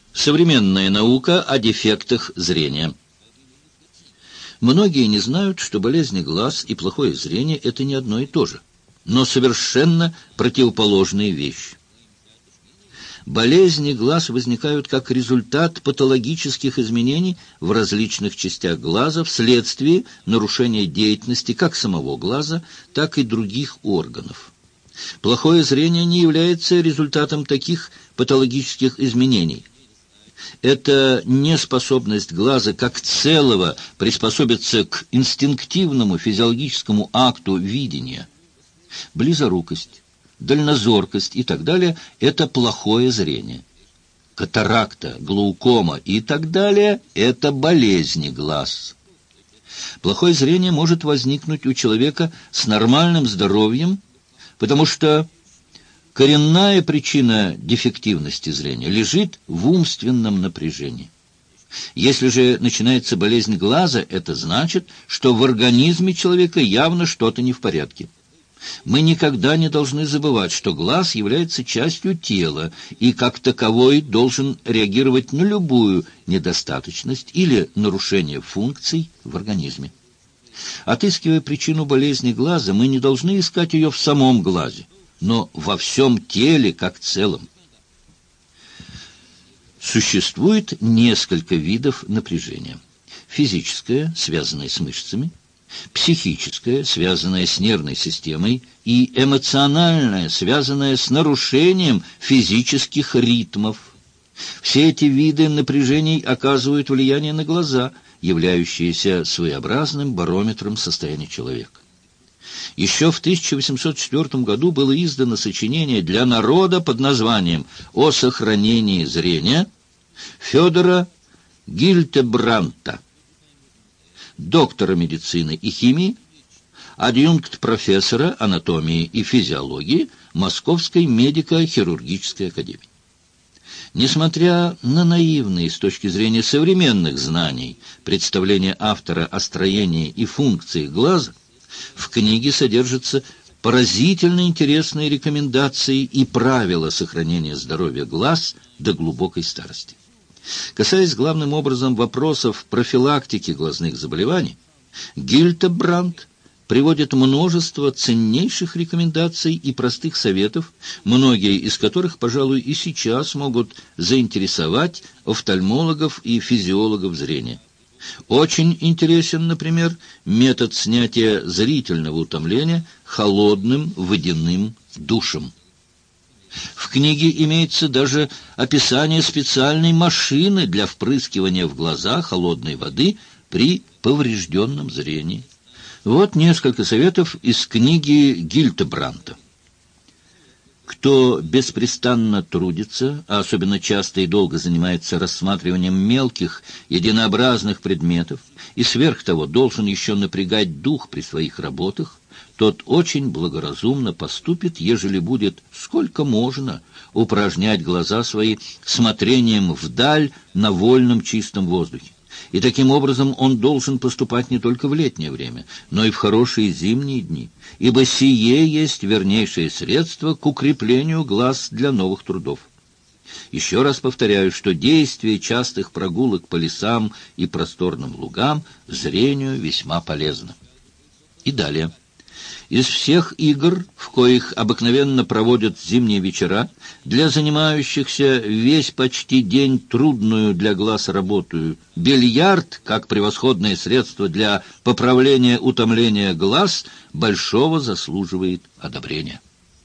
Современная наука о дефектах зрения. Многие не знают, что болезни глаз и плохое зрение – это не одно и то же, но совершенно противоположные вещи. Болезни глаз возникают как результат патологических изменений в различных частях глаза вследствие нарушения деятельности как самого глаза, так и других органов. Плохое зрение не является результатом таких патологических изменений. Это неспособность глаза как целого приспособиться к инстинктивному физиологическому акту видения. Близорукость, дальнозоркость и так далее – это плохое зрение. Катаракта, глаукома и так далее – это болезни глаз. Плохое зрение может возникнуть у человека с нормальным здоровьем, потому что коренная причина дефективности зрения лежит в умственном напряжении. Если же начинается болезнь глаза, это значит, что в организме человека явно что-то не в порядке. Мы никогда не должны забывать, что глаз является частью тела и как таковой должен реагировать на любую недостаточность или нарушение функций в организме. Отыскивая причину болезни глаза, мы не должны искать ее в самом глазе, но во всем теле как целом. Существует несколько видов напряжения. Физическое, связанное с мышцами, психическое, связанное с нервной системой, и эмоциональное, связанное с нарушением физических ритмов. Все эти виды напряжений оказывают влияние на глаза, являющиеся своеобразным барометром состояния человека. Еще в 1804 году было издано сочинение для народа под названием «О сохранении зрения» Федора Гильдебрандта, доктора медицины и химии, адъюнкт профессора анатомии и физиологии Московской медико-хирургической академии. Несмотря на наивные с точки зрения современных знаний представления автора о строении и функции глаза, в книге содержатся поразительно интересные рекомендации и правила сохранения здоровья глаз до глубокой старости. Касаясь главным образом вопросов профилактики глазных заболеваний, Гильдебрандт приводит множество ценнейших рекомендаций и простых советов, многие из которых, пожалуй, и сейчас могут заинтересовать офтальмологов и физиологов зрения. Очень интересен, например, метод снятия зрительного утомления холодным водяным душем. В книге имеется даже описание специальной машины для впрыскивания в глаза холодной воды при поврежденном зрении. Вот несколько советов из книги Гильдебрандта. Кто беспрестанно трудится, а особенно часто и долго занимается рассматриванием мелких, единообразных предметов, и сверх того должен еще напрягать дух при своих работах, тот очень благоразумно поступит, ежели будет, сколько можно, упражнять глаза свои смотрением вдаль на вольном чистом воздухе. И таким образом он должен поступать не только в летнее время, но и в хорошие зимние дни, ибо сие есть вернейшее средство к укреплению глаз для новых трудов. Еще раз повторяю, что действие частых прогулок по лесам и просторным лугам зрению весьма полезно. И далее. Из всех игр, в коих обыкновенно проводят зимние вечера, для занимающихся весь почти день трудную для глаз работу, бильярд, как превосходное средство для поправления утомления глаз, большого заслуживает одобрения.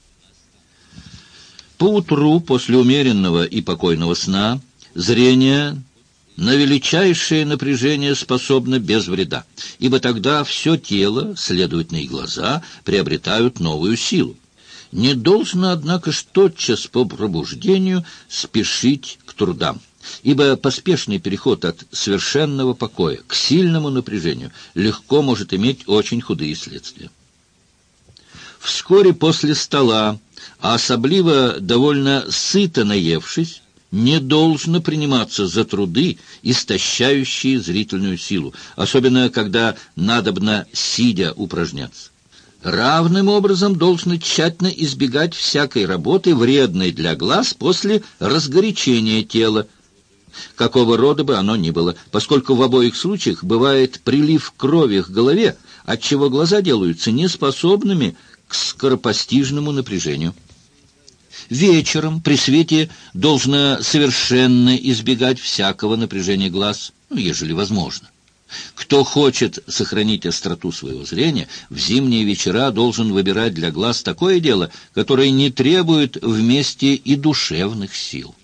Поутру, после умеренного и покойного сна, зрение на величайшее напряжение способно без вреда, ибо тогда все тело, следовательно и глаза, приобретают новую силу. Не должно, однако, тотчас по пробуждению спешить к трудам, ибо поспешный переход от совершенного покоя к сильному напряжению легко может иметь очень худые следствия. Вскоре после стола, а особливо довольно сыто наевшись, не должно приниматься за труды, истощающие зрительную силу, особенно когда надобно сидя упражняться. Равным образом должно тщательно избегать всякой работы, вредной для глаз после разгорячения тела, какого рода бы оно ни было, поскольку в обоих случаях бывает прилив крови к голове, отчего глаза делаются неспособными к скоропостижному напряжению. Вечером при свете должно совершенно избегать всякого напряжения глаз, ежели возможно. Кто хочет сохранить остроту своего зрения, в зимние вечера должен выбирать для глаз такое дело, которое не требует вместе и душевных сил.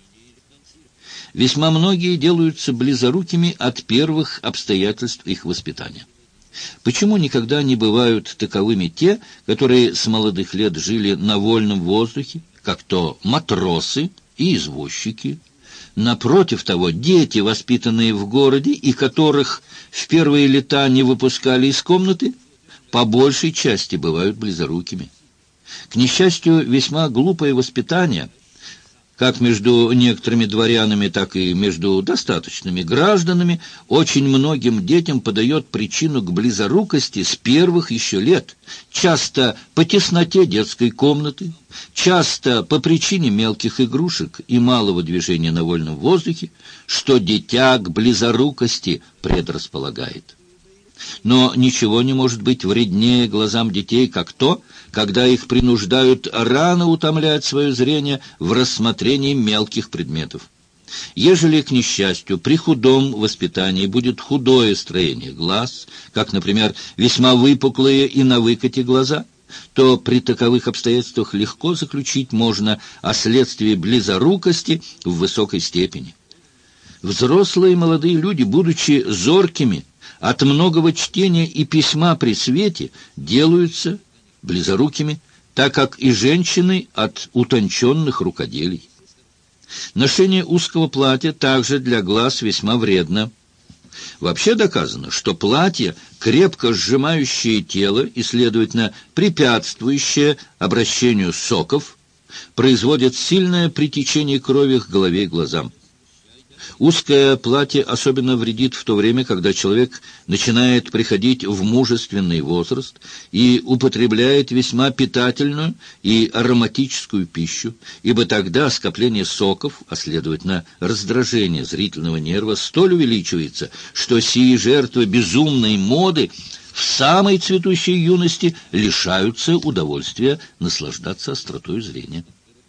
Весьма многие делаются близорукими от первых обстоятельств их воспитания. Почему никогда не бывают таковыми те, которые с молодых лет жили на вольном воздухе, как то матросы и извозчики? Напротив того, дети, воспитанные в городе и которых в первые лета не выпускали из комнаты, по большей части бывают близорукими. К несчастью, весьма глупое воспитание, как между некоторыми дворянами, так и между достаточными гражданами, очень многим детям подает причину к близорукости с первых еще лет, часто по тесноте детской комнаты, часто по причине мелких игрушек и малого движения на вольном воздухе, что дитя к близорукости предрасполагает. Но ничего не может быть вреднее глазам детей, как то, когда их принуждают рано утомлять свое зрение в рассмотрении мелких предметов. Ежели, к несчастью, при худом воспитании будет худое строение глаз, как, например, весьма выпуклые и на выкате глаза, то при таковых обстоятельствах легко заключить можно о следствии близорукости в высокой степени. Взрослые молодые люди, будучи зоркими, от многого чтения и письма при свете делаются близорукими, так как и женщины от утонченных рукоделий. Ношение узкого платья также для глаз весьма вредно. Вообще доказано, что платье, крепко сжимающее тело и, следовательно, препятствующее обращению соков, производит сильное притечение крови к голове и глазам. Узкое платье особенно вредит в то время, когда человек начинает приходить в мужественный возраст и употребляет весьма питательную и ароматическую пищу, ибо тогда скопление соков, а следовательно раздражение зрительного нерва, столь увеличивается, что сии жертвы безумной моды в самой цветущей юности лишаются удовольствия наслаждаться остротой зрения.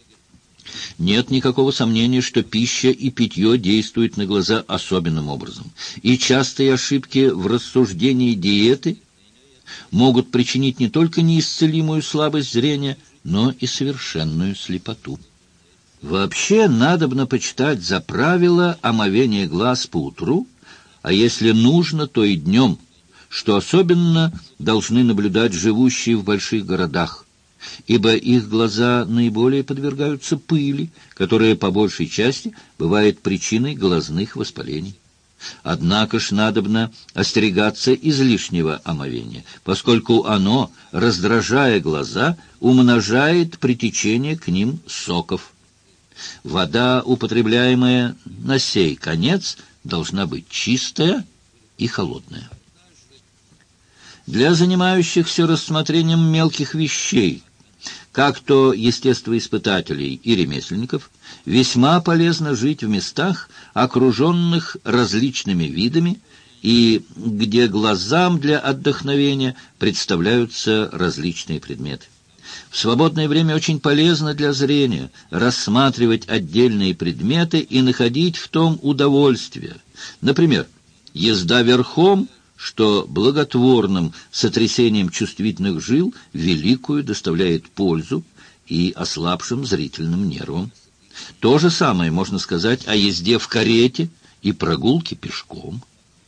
Нет никакого сомнения, что пища и питье действуют на глаза особенным образом, и частые ошибки в рассуждении диеты могут причинить не только неисцелимую слабость зрения, но и совершенную слепоту. Вообще надобно почитать за правило омовения глаз поутру, а если нужно, то и днем, что особенно должны наблюдать живущие в больших городах, ибо их глаза наиболее подвергаются пыли, которая по большей части бывает причиной глазных воспалений. Однако ж надобно остерегаться излишнего омовения, поскольку оно, раздражая глаза, умножает притечение к ним соков. Вода, употребляемая на сей конец, должна быть чистая и холодная. Для занимающихся рассмотрением мелких вещей, как то естествоиспытателей и ремесленников, весьма полезно жить в местах, окруженных различными видами, и где глазам для отдохновения представляются различные предметы. В свободное время очень полезно для зрения рассматривать отдельные предметы и находить в том удовольствие. Например, езда верхом, что благотворным сотрясением чувствительных жил великую доставляет пользу и ослабшим зрительным нервам. То же самое можно сказать о езде в карете и прогулке пешком.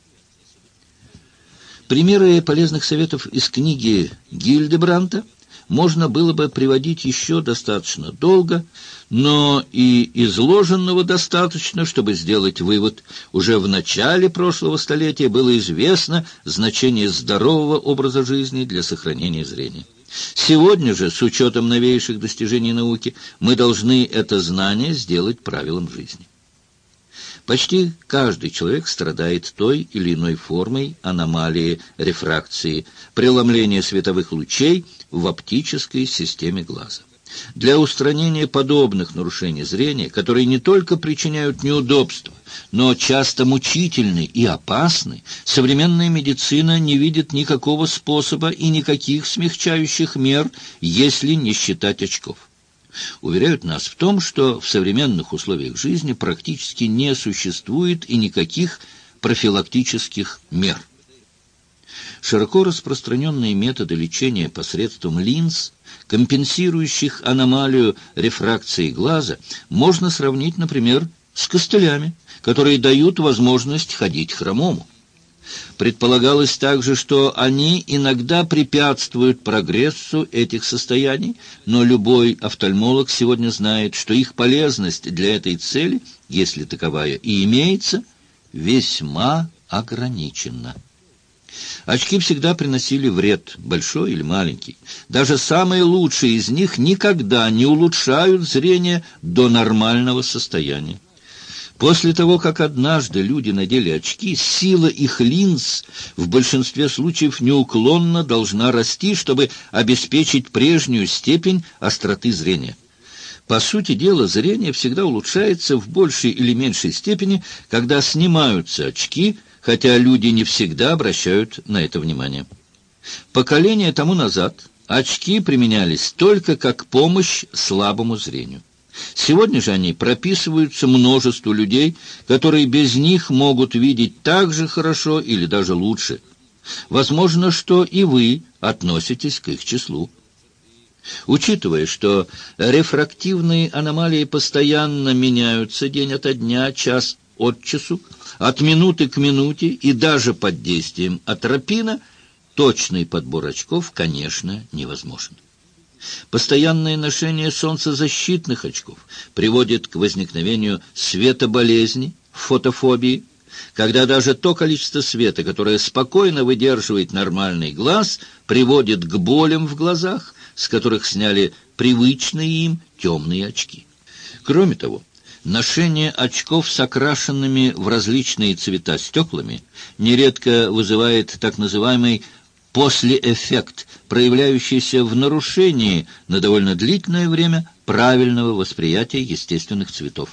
Примеры полезных советов из книги Гильдебранта можно было бы приводить еще достаточно долго, но и изложенного достаточно, чтобы сделать вывод. Уже в начале прошлого столетия было известно значение здорового образа жизни для сохранения зрения. Сегодня же, с учетом новейших достижений науки, мы должны это знание сделать правилом жизни. Почти каждый человек страдает той или иной формой аномалии рефракции, преломления световых лучей в оптической системе глаза. Для устранения подобных нарушений зрения, которые не только причиняют неудобства, но часто мучительны и опасны, современная медицина не видит никакого способа и никаких смягчающих мер, если не считать очков. Уверяют нас в том, что в современных условиях жизни практически не существует и никаких профилактических мер. Широко распространенные методы лечения посредством линз, компенсирующих аномалию рефракции глаза, можно сравнить, например, с костылями, которые дают возможность ходить хромому. Предполагалось также, что они иногда препятствуют прогрессу этих состояний, но любой офтальмолог сегодня знает, что их полезность для этой цели, если таковая и имеется, весьма ограничена. Очки всегда приносили вред, большой или маленький. Даже самые лучшие из них никогда не улучшают зрение до нормального состояния. После того, как однажды люди надели очки, сила их линз в большинстве случаев неуклонно должна расти, чтобы обеспечить прежнюю степень остроты зрения. По сути дела, зрение всегда улучшается в большей или меньшей степени, когда снимаются очки, хотя люди не всегда обращают на это внимание. Поколение тому назад очки применялись только как помощь слабому зрению. Сегодня же они прописываются множеству людей, которые без них могут видеть так же хорошо или даже лучше. Возможно, что и вы относитесь к их числу. Учитывая, что рефрактивные аномалии постоянно меняются день ото дня, час от часу, от минуты к минуте и даже под действием атропина, точный подбор очков, конечно, невозможен. Постоянное ношение солнцезащитных очков приводит к возникновению светоболезни, фотофобии, когда даже то количество света, которое спокойно выдерживает нормальный глаз, приводит к болям в глазах, с которых сняли привычные им темные очки. Кроме того, ношение очков с окрашенными в различные цвета стеклами нередко вызывает так называемый послеэффект, проявляющийся в нарушении на довольно длительное время правильного восприятия естественных цветов.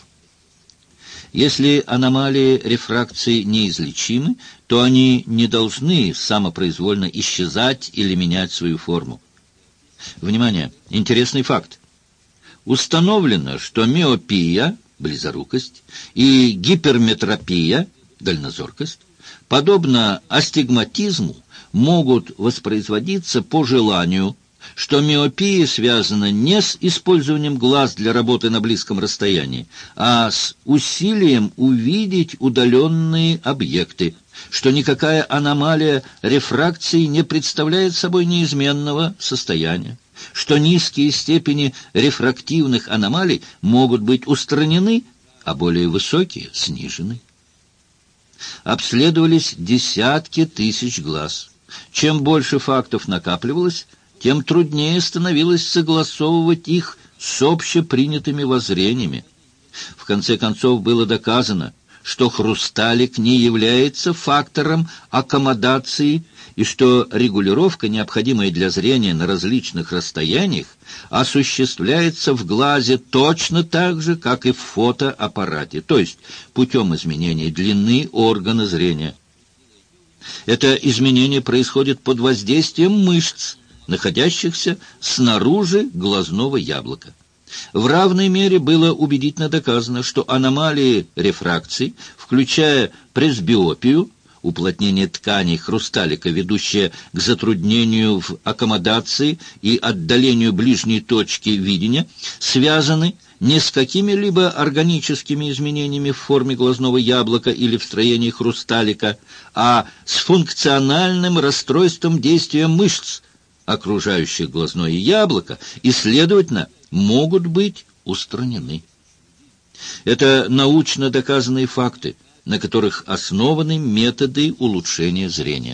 Если аномалии рефракции неизлечимы, то они не должны самопроизвольно исчезать или менять свою форму. Внимание! Интересный факт. Установлено, что миопия, близорукость, и гиперметропия, дальнозоркость, подобно астигматизму, могут воспроизводиться по желанию, что миопия связана не с использованием глаз для работы на близком расстоянии, а с усилием увидеть удаленные объекты, что никакая аномалия рефракции не представляет собой неизменного состояния, что низкие степени рефрактивных аномалий могут быть устранены, а более высокие — снижены. Обследовались десятки тысяч глаз. Чем больше фактов накапливалось, тем труднее становилось согласовывать их с общепринятыми воззрениями. В конце концов было доказано, что хрусталик не является фактором аккомодации и что регулировка, необходимая для зрения на различных расстояниях, осуществляется в глазе точно так же, как и в фотоаппарате, то есть путем изменения длины органа зрения. Это изменение происходит под воздействием мышц, находящихся снаружи глазного яблока. В равной мере было убедительно доказано, что аномалии рефракции, включая пресбиопию, уплотнение тканей хрусталика, ведущее к затруднению в аккомодации и отдалению ближней точки видения, связаны не с какими-либо органическими изменениями в форме глазного яблока или в строении хрусталика, а с функциональным расстройством действия мышц, окружающих глазное яблоко, и, следовательно, могут быть устранены. Это научно доказанные факты, на которых основаны методы улучшения зрения.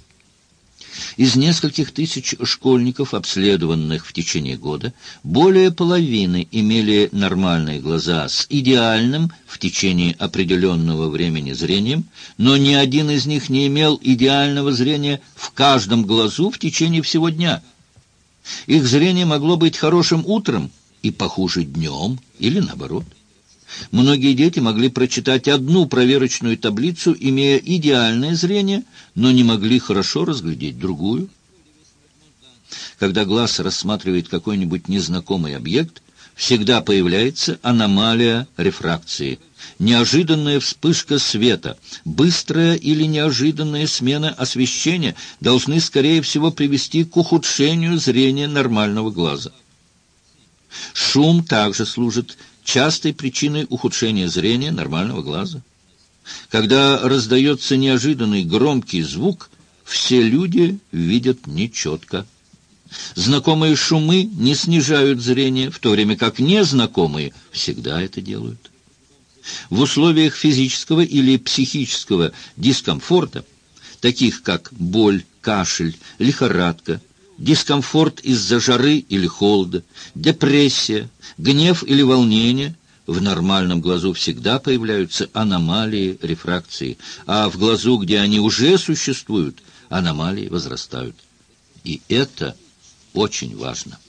Из нескольких тысяч школьников, обследованных в течение года, более половины имели нормальные глаза с идеальным в течение определенного времени зрением, но ни один из них не имел идеального зрения в каждом глазу в течение всего дня. Их зрение могло быть хорошим утром и похуже днем, или наоборот. Многие дети могли прочитать одну проверочную таблицу, имея идеальное зрение, но не могли хорошо разглядеть другую. Когда глаз рассматривает какой-нибудь незнакомый объект, всегда появляется аномалия рефракции. Неожиданная вспышка света, быстрая или неожиданная смена освещения должны, скорее всего, привести к ухудшению зрения нормального глаза. Шум также служит частой причиной ухудшения зрения нормального глаза. Когда раздается неожиданный громкий звук, все люди видят нечетко. Знакомые шумы не снижают зрение, в то время как незнакомые всегда это делают. В условиях физического или психического дискомфорта, таких как боль, кашель, лихорадка, дискомфорт из-за жары или холода, депрессия, гнев или волнение, в нормальном глазу всегда появляются аномалии рефракции, а в глазу, где они уже существуют, аномалии возрастают. И это очень важно.